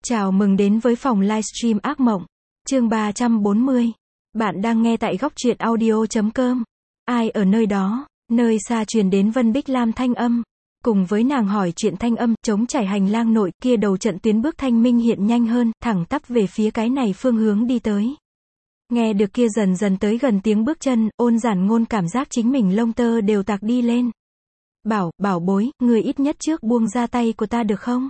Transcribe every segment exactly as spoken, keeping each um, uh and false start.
Chào mừng đến với phòng livestream ác mộng. Chương ba trăm bốn mươi. Bạn đang nghe tại góc truyện audio chấm com. Ai ở nơi đó? Nơi xa truyền đến Vân Bích Lam thanh âm. Cùng với nàng hỏi chuyện thanh âm, trống trải hành lang nội kia đầu trận tuyến bước thanh minh hiện nhanh hơn, thẳng tắp về phía cái này phương hướng đi tới. Nghe được kia dần dần tới gần tiếng bước chân, Ôn Giản Ngôn cảm giác chính mình lông tơ đều tạc đi lên. Bảo, bảo bối, người ít nhất trước buông ra tay của ta được không?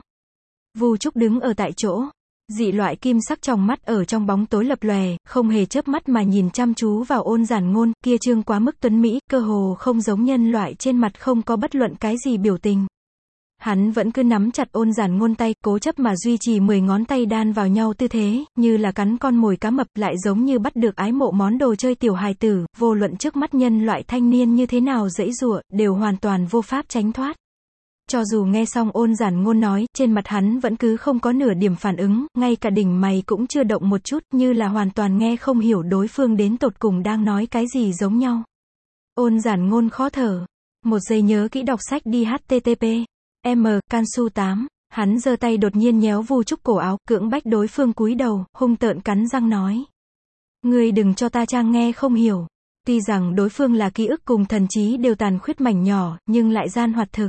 Vu Trúc đứng ở tại chỗ, dị loại kim sắc tròng mắt ở trong bóng tối lập lòe, không hề chớp mắt mà nhìn chăm chú vào Ôn Giản Ngôn, kia trương quá mức tuấn mỹ, cơ hồ không giống nhân loại, trên mặt không có bất luận cái gì biểu tình. Hắn vẫn cứ nắm chặt Ôn Giản Ngôn tay, cố chấp mà duy trì mười ngón tay đan vào nhau tư thế, như là cắn con mồi cá mập, lại giống như bắt được ái mộ món đồ chơi tiểu hài tử, vô luận trước mắt nhân loại thanh niên như thế nào giãy giụa, đều hoàn toàn vô pháp tránh thoát. Cho dù nghe xong Ôn Giản Ngôn nói, trên mặt hắn vẫn cứ không có nửa điểm phản ứng, ngay cả đỉnh mày cũng chưa động một chút, như là hoàn toàn nghe không hiểu đối phương đến tột cùng đang nói cái gì giống nhau. Ôn Giản Ngôn khó thở. Một giây nhớ kỹ đọc sách đi hát tê tê pê. M, Cansu tám. Hắn giơ tay đột nhiên nhéo Vu Trúc cổ áo, cưỡng bách đối phương cúi đầu, hung tợn cắn răng nói. Ngươi đừng cho ta trang nghe không hiểu. Tuy rằng đối phương là ký ức cùng thần trí đều tàn khuyết mảnh nhỏ, nhưng lại gian hoạt thực.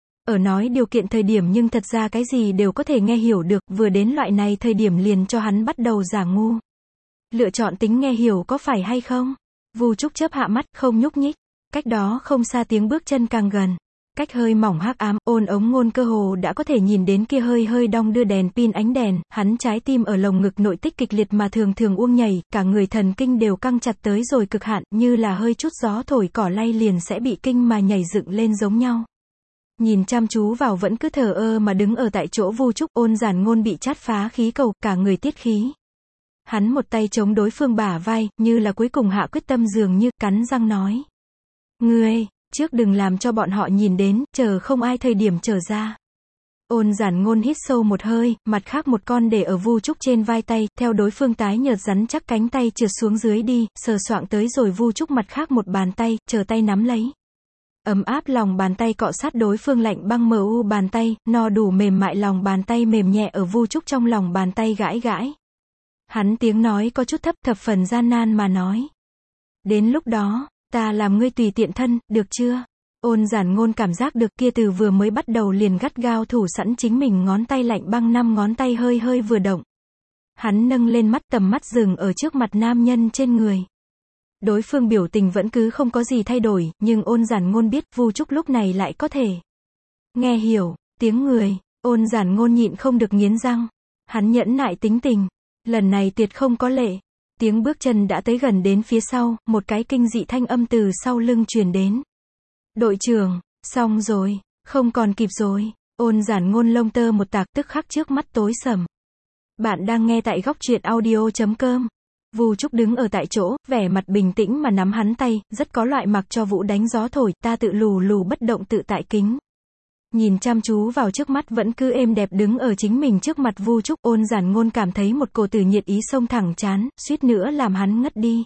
Ở nói điều kiện thời điểm nhưng thật ra cái gì đều có thể nghe hiểu được, vừa đến loại này thời điểm liền cho hắn bắt đầu giả ngu. Lựa chọn tính nghe hiểu có phải hay không? Vu Trúc chớp hạ mắt, không nhúc nhích. Cách đó không xa tiếng bước chân càng gần. Cách hơi mỏng hắc ám, Ôn Ống Ngôn cơ hồ đã có thể nhìn đến kia hơi hơi đong đưa đèn pin ánh đèn, hắn trái tim ở lồng ngực nội tích kịch liệt mà thường thường uông nhảy, cả người thần kinh đều căng chặt tới rồi cực hạn, như là hơi chút gió thổi cỏ lay liền sẽ bị kinh mà nhảy dựng lên giống nhau. Nhìn chăm chú vào vẫn cứ thờ ơ mà đứng ở tại chỗ Vu Trúc, Ôn Giản Ngôn bị chát phá khí cầu, cả người tiết khí. Hắn một tay chống đối phương bả vai, như là cuối cùng hạ quyết tâm dường như, cắn răng nói. Ngươi, trước đừng làm cho bọn họ nhìn đến, chờ không ai thời điểm trở ra. Ôn Giản Ngôn hít sâu một hơi, mặt khác một con để ở Vu Trúc trên vai tay, theo đối phương tái nhợt rắn chắc cánh tay trượt xuống dưới đi, sờ soạng tới rồi Vu Trúc mặt khác một bàn tay, chờ tay nắm lấy. Ấm áp lòng bàn tay cọ sát đối phương lạnh băng mờ u bàn tay, no đủ mềm mại lòng bàn tay mềm nhẹ ở Vu Trúc trong lòng bàn tay gãi gãi. Hắn tiếng nói có chút thấp, thập phần gian nan mà nói. Đến lúc đó, ta làm ngươi tùy tiện thân, được chưa? Ôn Giản Ngôn cảm giác được kia từ vừa mới bắt đầu liền gắt gao thủ sẵn chính mình ngón tay lạnh băng năm ngón tay hơi hơi vừa động. Hắn nâng lên mắt, tầm mắt dừng ở trước mặt nam nhân trên người. Đối phương biểu tình vẫn cứ không có gì thay đổi, nhưng Ôn Giản Ngôn biết, Vu Trúc lúc này lại có thể nghe hiểu tiếng người. Ôn Giản Ngôn nhịn không được nghiến răng. Hắn nhẫn nại tính tình, lần này tuyệt không có lệ. Tiếng bước chân đã tới gần đến phía sau, một cái kinh dị thanh âm từ sau lưng truyền đến. Đội trưởng, xong rồi, không còn kịp rồi. Ôn Giản Ngôn lông tơ một tạc, tức khắc trước mắt tối sầm. Bạn đang nghe tại góc truyện audio chấm com. Vu Trúc đứng ở tại chỗ, vẻ mặt bình tĩnh mà nắm hắn tay, rất có loại mặc cho vũ đánh gió thổi, ta tự lù lù bất động tự tại kính. Nhìn chăm chú vào trước mắt vẫn cứ êm đẹp đứng ở chính mình trước mặt Vu Trúc, Ôn Giản Ngôn cảm thấy một cổ tử nhiệt ý xông thẳng trán, suýt nữa làm hắn ngất đi.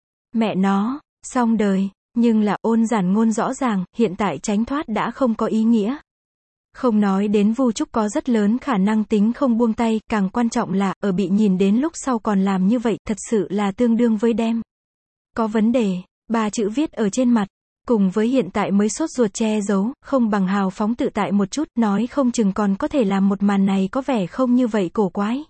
Mẹ nó, xong đời, nhưng là Ôn Giản Ngôn rõ ràng, hiện tại tránh thoát đã không có ý nghĩa. Không nói đến Vu Trúc có rất lớn khả năng tính không buông tay, càng quan trọng là, ở bị nhìn đến lúc sau còn làm như vậy, thật sự là tương đương với đem. Có vấn đề, ba chữ viết ở trên mặt, cùng với hiện tại mới sốt ruột che giấu, không bằng hào phóng tự tại một chút, nói không chừng còn có thể làm một màn này có vẻ không như vậy cổ quái.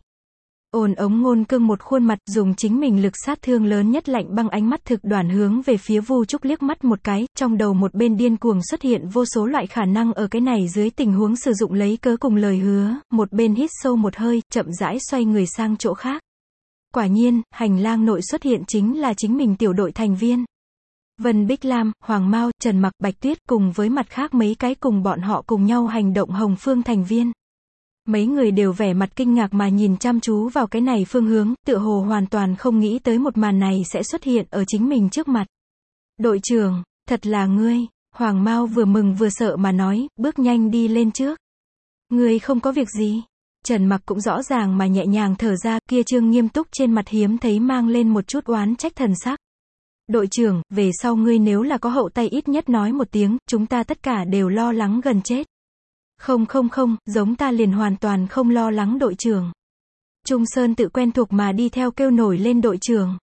Ôn Ống Ngôn cương một khuôn mặt, dùng chính mình lực sát thương lớn nhất lạnh băng ánh mắt thực đoản hướng về phía Vu Trúc liếc mắt một cái, trong đầu một bên điên cuồng xuất hiện vô số loại khả năng ở cái này dưới tình huống sử dụng lấy cớ cùng lời hứa, một bên hít sâu một hơi, chậm rãi xoay người sang chỗ khác. Quả nhiên, hành lang nội xuất hiện chính là chính mình tiểu đội thành viên. Vân Bích Lam, Hoàng Mao, Trần Mặc, Bạch Tuyết cùng với mặt khác mấy cái cùng bọn họ cùng nhau hành động Hồng Phương thành viên. Mấy người đều vẻ mặt kinh ngạc mà nhìn chăm chú vào cái này phương hướng, tựa hồ hoàn toàn không nghĩ tới một màn này sẽ xuất hiện ở chính mình trước mặt. Đội trưởng, thật là ngươi, Hoàng Mao vừa mừng vừa sợ mà nói, bước nhanh đi lên trước. Ngươi không có việc gì. Trần Mặc cũng rõ ràng mà nhẹ nhàng thở ra, kia trương nghiêm túc trên mặt hiếm thấy mang lên một chút oán trách thần sắc. Đội trưởng, về sau ngươi nếu là có hậu tay ít nhất nói một tiếng, chúng ta tất cả đều lo lắng gần chết. Không không không, giống ta liền hoàn toàn không lo lắng đội trưởng. Trung Sơn tự quen thuộc mà đi theo kêu nổi lên đội trưởng.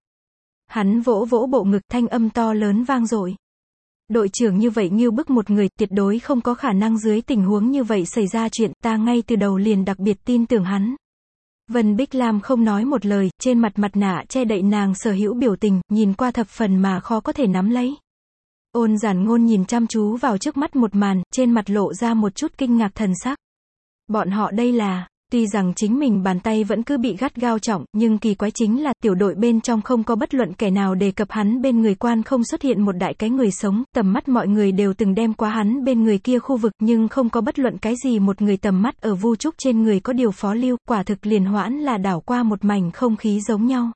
Hắn vỗ vỗ bộ ngực, thanh âm to lớn vang dội. Đội trưởng như vậy nghêu bức một người, tuyệt đối không có khả năng dưới tình huống như vậy xảy ra chuyện, ta ngay từ đầu liền đặc biệt tin tưởng hắn. Vân Bích Lam không nói một lời, trên mặt mặt nạ che đậy nàng sở hữu biểu tình, nhìn qua thập phần mà khó có thể nắm lấy. Ôn Giản Ngôn nhìn chăm chú vào trước mắt một màn, trên mặt lộ ra một chút kinh ngạc thần sắc. Bọn họ đây là, tuy rằng chính mình bàn tay vẫn cứ bị gắt gao trọng, nhưng kỳ quái chính là tiểu đội bên trong không có bất luận kẻ nào đề cập hắn bên người quan không xuất hiện một đại cái người sống, tầm mắt mọi người đều từng đem qua hắn bên người kia khu vực, nhưng không có bất luận cái gì một người tầm mắt ở Vu Trúc trên người có điều phó lưu, quả thực liền hoãn là đảo qua một mảnh không khí giống nhau.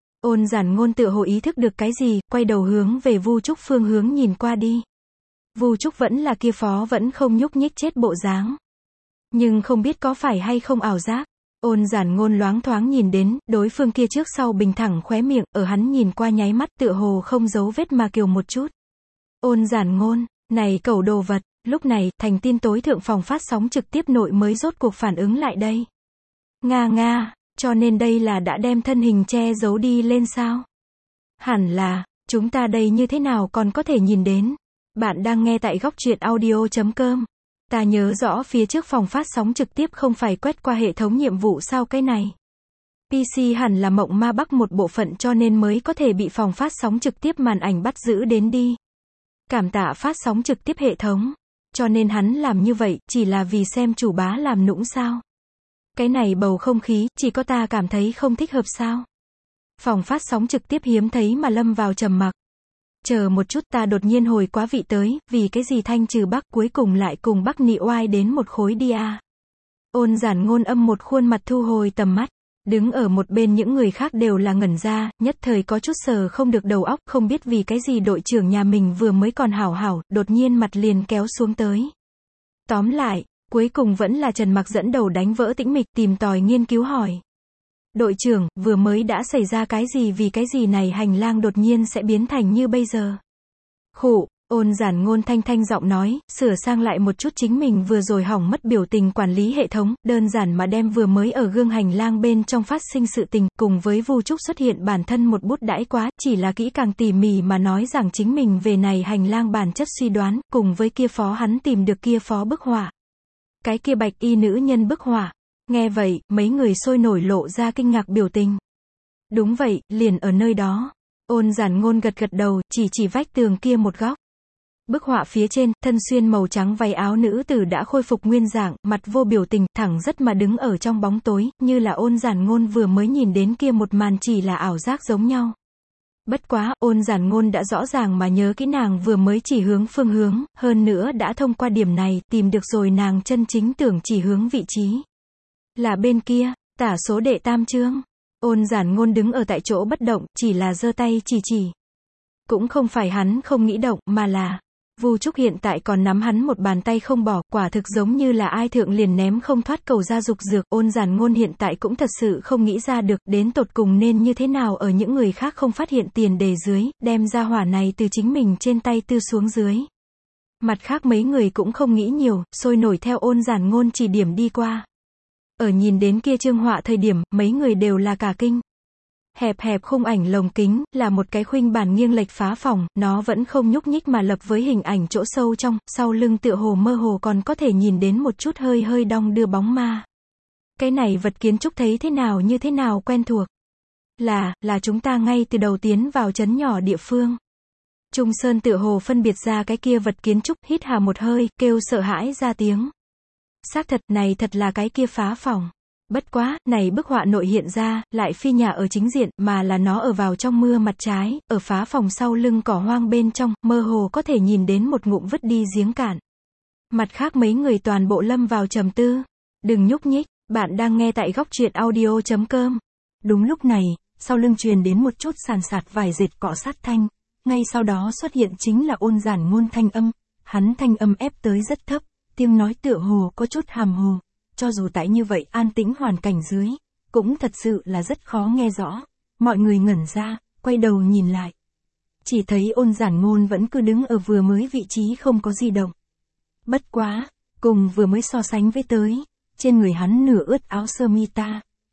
Ôn Giản Ngôn tựa hồ ý thức được cái gì, quay đầu hướng về Vu Trúc phương hướng nhìn qua đi. Vu Trúc vẫn là kia phó vẫn không nhúc nhích chết bộ dáng. Nhưng không biết có phải hay không ảo giác. Ôn Giản Ngôn loáng thoáng nhìn đến, đối phương kia trước sau bình thẳng khóe miệng, ở hắn nhìn qua nháy mắt tựa hồ không giấu vết mà kiều một chút. Ôn Giản Ngôn, này cẩu đồ vật, lúc này, thành tin tối thượng phòng phát sóng trực tiếp nội mới rốt cuộc phản ứng lại đây. Nga nga, cho nên đây là đã đem thân hình che giấu đi lên sao? Hẳn là, chúng ta đây như thế nào còn có thể nhìn đến? Bạn đang nghe tại góc truyện audio chấm com. Ta nhớ rõ phía trước phòng phát sóng trực tiếp không phải quét qua hệ thống nhiệm vụ sao cái này. pê xê hẳn là mộng ma bắc một bộ phận cho nên mới có thể bị phòng phát sóng trực tiếp màn ảnh bắt giữ đến đi. Cảm tạ phát sóng trực tiếp hệ thống. Cho nên hắn làm như vậy, chỉ là vì xem chủ bá làm nũng sao. Cái này bầu không khí, chỉ có ta cảm thấy không thích hợp sao. Phòng phát sóng trực tiếp hiếm thấy mà lâm vào trầm mặc. Chờ một chút, ta đột nhiên hồi quá vị tới, vì cái gì Thanh trừ Bắc cuối cùng lại cùng Bắc Nị Oai đến một khối đi à. Ôn Giản Ngôn âm một khuôn mặt thu hồi tầm mắt, đứng ở một bên những người khác đều là ngẩn ra, nhất thời có chút sờ không được đầu óc, không biết vì cái gì đội trưởng nhà mình vừa mới còn hảo hảo, đột nhiên mặt liền kéo xuống tới. Tóm lại, cuối cùng vẫn là Trần Mặc dẫn đầu đánh vỡ tĩnh mịch, tìm tòi nghiên cứu hỏi. Đội trưởng, vừa mới đã xảy ra cái gì vì cái gì này hành lang đột nhiên sẽ biến thành như bây giờ. Khụ, Ôn Giản Ngôn thanh thanh giọng nói, sửa sang lại một chút chính mình vừa rồi hỏng mất biểu tình quản lý hệ thống, đơn giản mà đem vừa mới ở gương hành lang bên trong phát sinh sự tình, cùng với Vu Trúc xuất hiện bản thân một bút đãi quá, chỉ là kỹ càng tỉ mỉ mà nói rằng chính mình về này hành lang bản chất suy đoán, cùng với kia phó hắn tìm được kia phó bức họa. Cái kia bạch y nữ nhân bức họa. Nghe vậy, mấy người sôi nổi lộ ra kinh ngạc biểu tình. Đúng vậy, liền ở nơi đó. Ôn Giản Ngôn gật gật đầu, chỉ chỉ vách tường kia một góc. Bức họa phía trên, thân xuyên màu trắng váy áo nữ tử đã khôi phục nguyên dạng, mặt vô biểu tình, thẳng rất mà đứng ở trong bóng tối, như là Ôn Giản Ngôn vừa mới nhìn đến kia một màn chỉ là ảo giác giống nhau. Bất quá, Ôn Giản Ngôn đã rõ ràng mà nhớ kỹ nàng vừa mới chỉ hướng phương hướng, hơn nữa đã thông qua điểm này, tìm được rồi nàng chân chính tưởng chỉ hướng vị trí. Là bên kia, tả số đệ tam chương. Ôn Giản Ngôn đứng ở tại chỗ bất động, chỉ là giơ tay chỉ chỉ. Cũng không phải hắn không nghĩ động, mà là Vu Trúc hiện tại còn nắm hắn một bàn tay không bỏ, quả thực giống như là ai thượng liền ném không thoát cầu ra dục dược. Ôn Giản Ngôn hiện tại cũng thật sự không nghĩ ra được, đến tột cùng nên như thế nào ở những người khác không phát hiện tiền đề dưới, đem ra hỏa này từ chính mình trên tay tư xuống dưới. Mặt khác mấy người cũng không nghĩ nhiều, sôi nổi theo Ôn Giản Ngôn chỉ điểm đi qua. Ở nhìn đến kia chương họa thời điểm, mấy người đều là cả kinh. Hẹp hẹp khung ảnh lồng kính, là một cái khuynh bản nghiêng lệch phá phòng, nó vẫn không nhúc nhích mà lập với hình ảnh chỗ sâu trong, sau lưng tựa hồ mơ hồ còn có thể nhìn đến một chút hơi hơi đong đưa bóng ma. Cái này vật kiến trúc thấy thế nào như thế nào quen thuộc. Là, là chúng ta ngay từ đầu tiến vào trấn nhỏ địa phương. Trung Sơn tựa hồ phân biệt ra cái kia vật kiến trúc, hít hà một hơi, kêu sợ hãi ra tiếng. Xác thật, này thật là cái kia phá phòng. Bất quá, này bức họa nội hiện ra, lại phi nhà ở chính diện, mà là nó ở vào trong mưa mặt trái, ở phá phòng sau lưng cỏ hoang bên trong, mơ hồ có thể nhìn đến một ngụm vứt đi giếng cạn. Mặt khác mấy người toàn bộ lâm vào trầm tư. Đừng nhúc nhích, bạn đang nghe tại góc truyện audio chấm com. Đúng lúc này, sau lưng truyền đến một chút sàn sạt vài dệt cọ sát thanh, ngay sau đó xuất hiện chính là Ôn Giản Ngôn thanh âm, hắn thanh âm ép tới rất thấp, tiếng nói tựa hồ có chút hàm hồ. Cho dù tại như vậy an tĩnh hoàn cảnh dưới, cũng thật sự là rất khó nghe rõ. Mọi người ngẩn ra, quay đầu nhìn lại. Chỉ thấy Ôn Giản Ngôn vẫn cứ đứng ở vừa mới vị trí không có di động. Bất quá, cùng vừa mới so sánh với tới, trên người hắn nửa ướt áo sơ mi ta,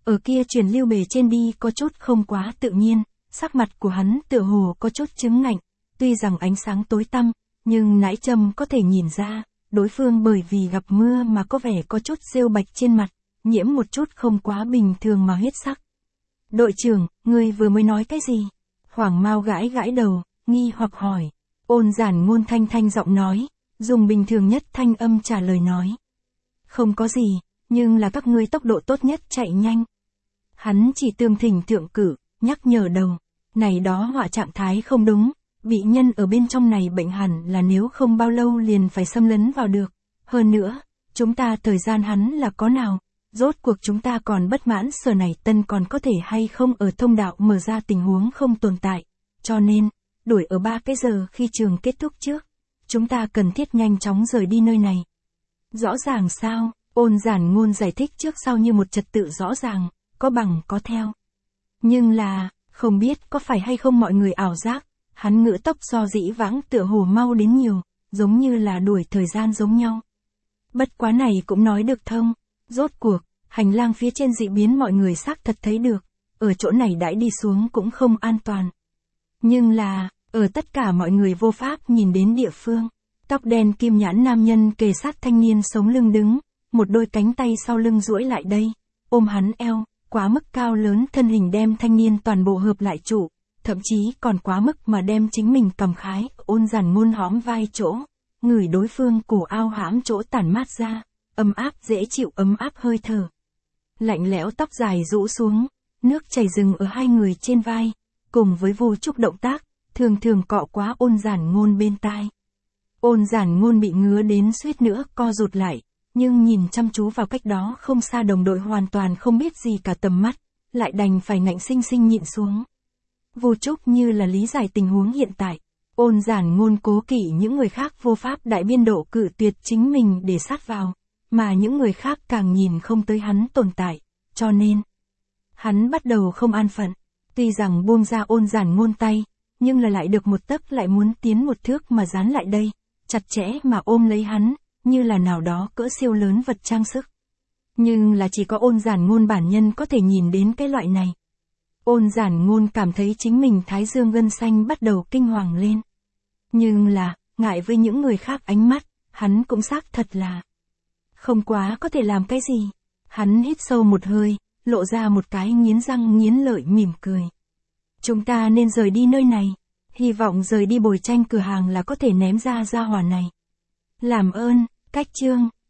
Ở kia truyền lưu bề trên đi có chút không quá tự nhiên, sắc mặt của hắn tựa hồ có chút chứng ngạnh, tuy rằng ánh sáng tối tăm, nhưng nãi Trâm có thể nhìn ra, đối phương bởi vì gặp mưa mà có vẻ có chút rêu bạch trên mặt, nhiễm một chút không quá bình thường mà huyết sắc. Đội trưởng, ngươi vừa mới nói cái gì? Hoàng Mao gãi gãi đầu, nghi hoặc hỏi. Ôn Giản Ngôn thanh thanh giọng nói, dùng bình thường nhất thanh âm trả lời nói. Không có gì, nhưng là các ngươi tốc độ tốt nhất chạy nhanh. Hắn chỉ tương thỉnh thượng cử, nhắc nhở đầu. Này đó họa trạng thái không đúng, bị nhân ở bên trong này bệnh hẳn là nếu không bao lâu liền phải xâm lấn vào được. Hơn nữa, chúng ta thời gian hắn là có nào, rốt cuộc chúng ta còn bất mãn sở này tân còn có thể hay không ở thông đạo mở ra tình huống không tồn tại. Cho nên, đuổi ở ba cái giờ khi trường kết thúc trước, chúng ta cần thiết nhanh chóng rời đi nơi này. Rõ ràng sao, Ôn Giản Ngôn giải thích trước sau như một trật tự rõ ràng, có bằng có theo. Nhưng là, không biết có phải hay không mọi người ảo giác, hắn ngữ tốc do dĩ vãng tựa hồ mau đến nhiều, giống như là đuổi thời gian giống nhau. Bất quá này cũng nói được thông, rốt cuộc, hành lang phía trên dị biến mọi người xác thật thấy được, ở chỗ này đãi đi xuống cũng không an toàn. Nhưng là, ở tất cả mọi người vô pháp nhìn đến địa phương, tóc đen kim nhãn nam nhân kề sát thanh niên sống lưng đứng, một đôi cánh tay sau lưng duỗi lại đây, ôm hắn eo, quá mức cao lớn thân hình đem thanh niên toàn bộ hợp lại trụ, thậm chí còn quá mức mà đem chính mình cầm khái, Ôn Giản Ngôn hõm vai chỗ, ngửi đối phương cổ ao hãm chỗ tản mát ra, ấm áp dễ chịu ấm áp hơi thở. Lạnh lẽo tóc dài rũ xuống, nước chảy rừng ở hai người trên vai, cùng với vô trúc động tác, thường thường cọ quá Ôn Giản Ngôn bên tai. Ôn Giản Ngôn bị ngứa đến suýt nữa co rụt lại, nhưng nhìn chăm chú vào cách đó không xa đồng đội hoàn toàn không biết gì cả tầm mắt, lại đành phải ngạnh sinh sinh nhịn xuống. Vô trúc như là lý giải tình huống hiện tại, Ôn Giản Ngôn cố kỵ những người khác vô pháp đại biên độ cự tuyệt chính mình để sát vào, mà những người khác càng nhìn không tới hắn tồn tại, cho nên hắn bắt đầu không an phận, tuy rằng buông ra Ôn Giản Ngôn tay, nhưng là lại được một tấc lại muốn tiến một thước mà dán lại đây, chặt chẽ mà ôm lấy hắn, như là nào đó cỡ siêu lớn vật trang sức. Nhưng là chỉ có Ôn Giản Ngôn bản nhân có thể nhìn đến cái loại này. Ôn Giản Ngôn cảm thấy chính mình thái dương gân xanh bắt đầu kinh hoàng lên. Nhưng là, ngại với những người khác ánh mắt, hắn cũng xác thật là không quá có thể làm cái gì. Hắn hít sâu một hơi, lộ ra một cái nghiến răng nghiến lợi mỉm cười. Chúng ta nên rời đi nơi này, hy vọng rời đi bồi tranh cửa hàng là có thể ném ra gia hỏa này. Làm ơn, cách chương,